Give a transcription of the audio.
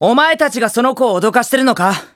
お前たちがその子を脅かしてるのか？